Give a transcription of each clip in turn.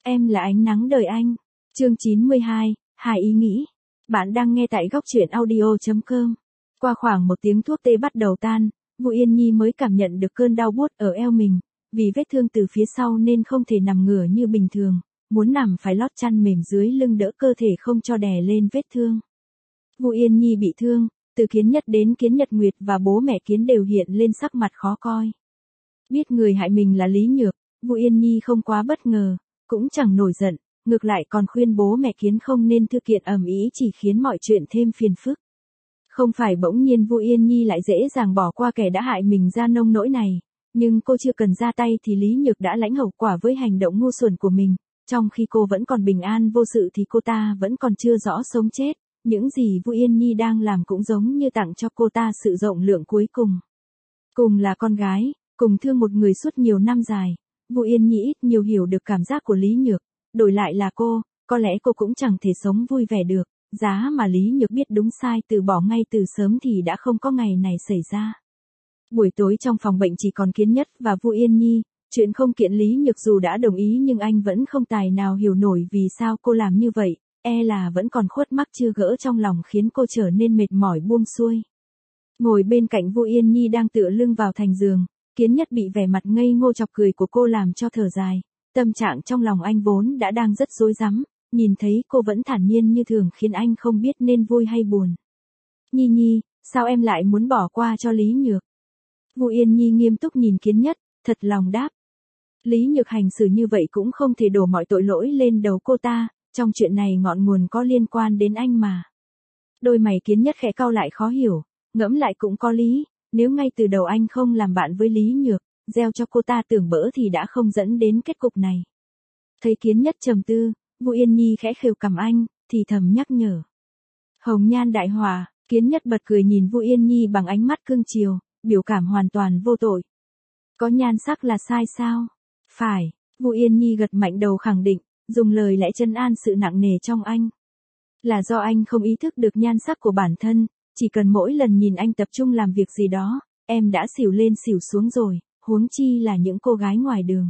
Em là ánh nắng đời anh. Chương 92, hài ý nghĩ. Bạn đang nghe tại góc truyện audio.com. Qua khoảng 1 tiếng thuốc tê bắt đầu tan, Vu Yên Nhi mới cảm nhận được cơn đau buốt ở eo mình, vì vết thương từ phía sau nên không thể nằm ngửa như bình thường, muốn nằm phải lót chăn mềm dưới lưng đỡ cơ thể không cho đè lên vết thương. Vu Yên Nhi bị thương, từ Kiến Nhất đến Kiến Nhật Nguyệt và bố mẹ Kiến đều hiện lên sắc mặt khó coi. Biết người hại mình là Lý Nhược, Vu Yên Nhi không quá bất ngờ, cũng chẳng nổi giận, ngược lại còn khuyên bố mẹ Kiến không nên thư kiện ầm ĩ chỉ khiến mọi chuyện thêm phiền phức. Không phải bỗng nhiên Vu Yên Nhi lại dễ dàng bỏ qua kẻ đã hại mình ra nông nỗi này, nhưng cô chưa cần ra tay thì Lý Nhược đã lãnh hậu quả với hành động ngu xuẩn của mình, trong khi cô vẫn còn bình an vô sự thì cô ta vẫn còn chưa rõ sống chết, những gì Vu Yên Nhi đang làm cũng giống như tặng cho cô ta sự rộng lượng cuối cùng. Cùng là con gái, cùng thương một người suốt nhiều năm dài, Vu Yên Nhi ít nhiều hiểu được cảm giác của Lý Nhược, đổi lại là cô, có lẽ cô cũng chẳng thể sống vui vẻ được, giá mà Lý Nhược biết đúng sai từ bỏ ngay từ sớm thì đã không có ngày này xảy ra. Buổi tối trong phòng bệnh chỉ còn Kiến Nhất và Vu Yên Nhi, chuyện không kiện Lý Nhược dù đã đồng ý nhưng anh vẫn không tài nào hiểu nổi vì sao cô làm như vậy, là vẫn còn khuất mắc chưa gỡ trong lòng khiến cô trở nên mệt mỏi buông xuôi. Ngồi bên cạnh Vu Yên Nhi đang tựa lưng vào thành giường, Kiến Nhất bị vẻ mặt ngây ngô chọc cười của cô làm cho thở dài, tâm trạng trong lòng anh vốn đã đang rất rối rắm, nhìn thấy cô vẫn thản nhiên như thường khiến anh không biết nên vui hay buồn. Nhi Nhi, sao em lại muốn bỏ qua cho Lý Nhược? Vu Yên Nhi nghiêm túc nhìn Kiến Nhất, thật lòng đáp. Lý Nhược hành xử như vậy cũng không thể đổ mọi tội lỗi lên đầu cô ta, trong chuyện này ngọn nguồn có liên quan đến anh mà. Đôi mày Kiến Nhất khẽ cau lại khó hiểu, ngẫm lại cũng có lý, nếu ngay từ đầu anh không làm bạn với Lý Nhược, gieo cho cô ta tưởng bỡ thì đã không dẫn đến kết cục này. Thấy Kiến Nhất trầm tư, Vu Yên Nhi khẽ khều cằm anh, thì thầm nhắc nhở. Hồng nhan đại hòa, Kiến Nhất bật cười nhìn Vu Yên Nhi bằng ánh mắt cưng chiều, biểu cảm hoàn toàn vô tội. Có nhan sắc là sai sao? Phải, Vu Yên Nhi gật mạnh đầu khẳng định, dùng lời lẽ trấn an sự nặng nề trong anh. Là do anh không ý thức được nhan sắc của bản thân, chỉ cần mỗi lần nhìn anh tập trung làm việc gì đó, em đã xỉu lên xỉu xuống rồi, huống chi là những cô gái ngoài đường.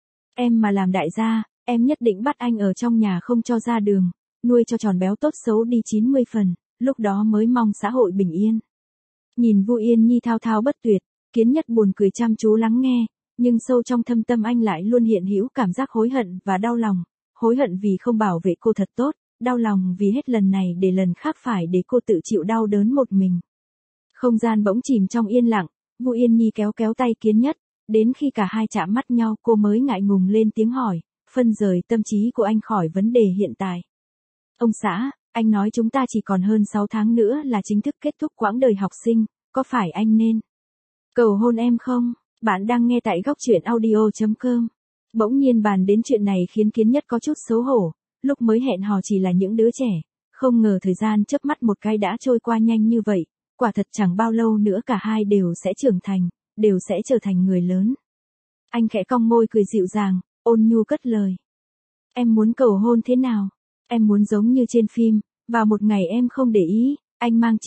Em mà làm đại gia, em nhất định bắt anh ở trong nhà không cho ra đường, nuôi cho tròn béo tốt xấu đi 90 phần, lúc đó mới mong xã hội bình yên. Nhìn Vu Yên Nhi thao thao bất tuyệt, Kiến Nhất buồn cười chăm chú lắng nghe, nhưng sâu trong thâm tâm anh lại luôn hiện hữu cảm giác hối hận và đau lòng, hối hận vì không bảo vệ cô thật tốt, đau lòng vì hết lần này để lần khác phải để cô tự chịu đau đớn một mình. Không gian bỗng chìm trong yên lặng, Vu Yên Nhi kéo kéo tay Kiến Nhất, đến khi cả hai chạm mắt nhau cô mới ngại ngùng lên tiếng hỏi, phân rời tâm trí của anh khỏi vấn đề hiện tại. Ông xã, anh nói chúng ta chỉ còn hơn 6 tháng nữa là chính thức kết thúc quãng đời học sinh, có phải anh nên cầu hôn em không? Bạn đang nghe tại góc truyện audio.com. Bỗng nhiên bàn đến chuyện này khiến Kiến Nhất có chút xấu hổ, lúc mới hẹn hò chỉ là những đứa trẻ, không ngờ thời gian chớp mắt một cái đã trôi qua nhanh như vậy, quả thật chẳng bao lâu nữa cả hai đều sẽ trưởng thành, đều sẽ trở thành người lớn. Anh khẽ cong môi cười dịu dàng, ôn nhu cất lời. Em muốn cầu hôn thế nào? Em muốn giống như trên phim, vào một ngày em không để ý, anh mang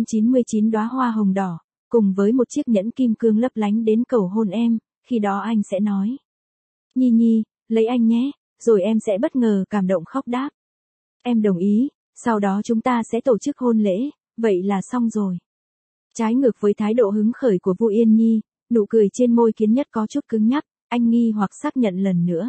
999 đóa hoa hồng đỏ, cùng với một chiếc nhẫn kim cương lấp lánh đến cầu hôn em, khi đó anh sẽ nói. Nhi Nhi, lấy anh nhé, rồi em sẽ bất ngờ cảm động khóc đáp. Em đồng ý, sau đó chúng ta sẽ tổ chức hôn lễ, vậy là xong rồi. Trái ngược với thái độ hứng khởi của Vu Yên Nhi, nụ cười trên môi Kiến Nhất có chút cứng nhắc, anh nghi hoặc xác nhận lần nữa.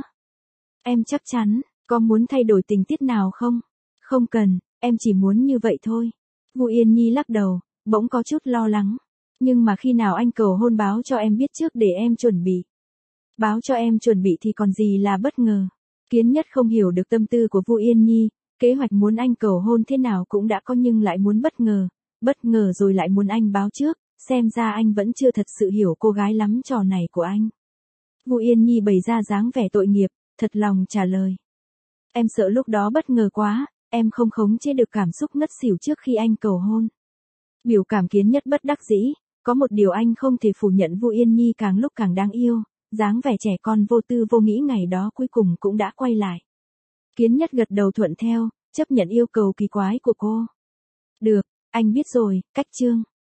Em chắc chắn, có muốn thay đổi tình tiết nào không? Không cần, em chỉ muốn như vậy thôi. Vu Yên Nhi lắc đầu, bỗng có chút lo lắng. Nhưng mà khi nào anh cầu hôn báo cho em biết trước để em chuẩn bị. Báo cho em chuẩn bị thì còn gì là bất ngờ. Kiến Nhất không hiểu được tâm tư của Vu Yên Nhi, kế hoạch muốn anh cầu hôn thế nào cũng đã có nhưng lại muốn bất ngờ rồi lại muốn anh báo trước, xem ra anh vẫn chưa thật sự hiểu cô gái lắm trò này của anh. Vu Yên Nhi bày ra dáng vẻ tội nghiệp, thật lòng trả lời. Em sợ lúc đó bất ngờ quá, em không khống chế được cảm xúc ngất xỉu trước khi anh cầu hôn. Biểu cảm Kiến Nhất bất đắc dĩ, có một điều anh không thể phủ nhận Vu Yên Nhi càng lúc càng đáng yêu, dáng vẻ trẻ con vô tư vô nghĩ ngày đó cuối cùng cũng đã quay lại. Kiến Nhất gật đầu thuận theo, chấp nhận yêu cầu kỳ quái của cô. Được, anh biết rồi, cách chương.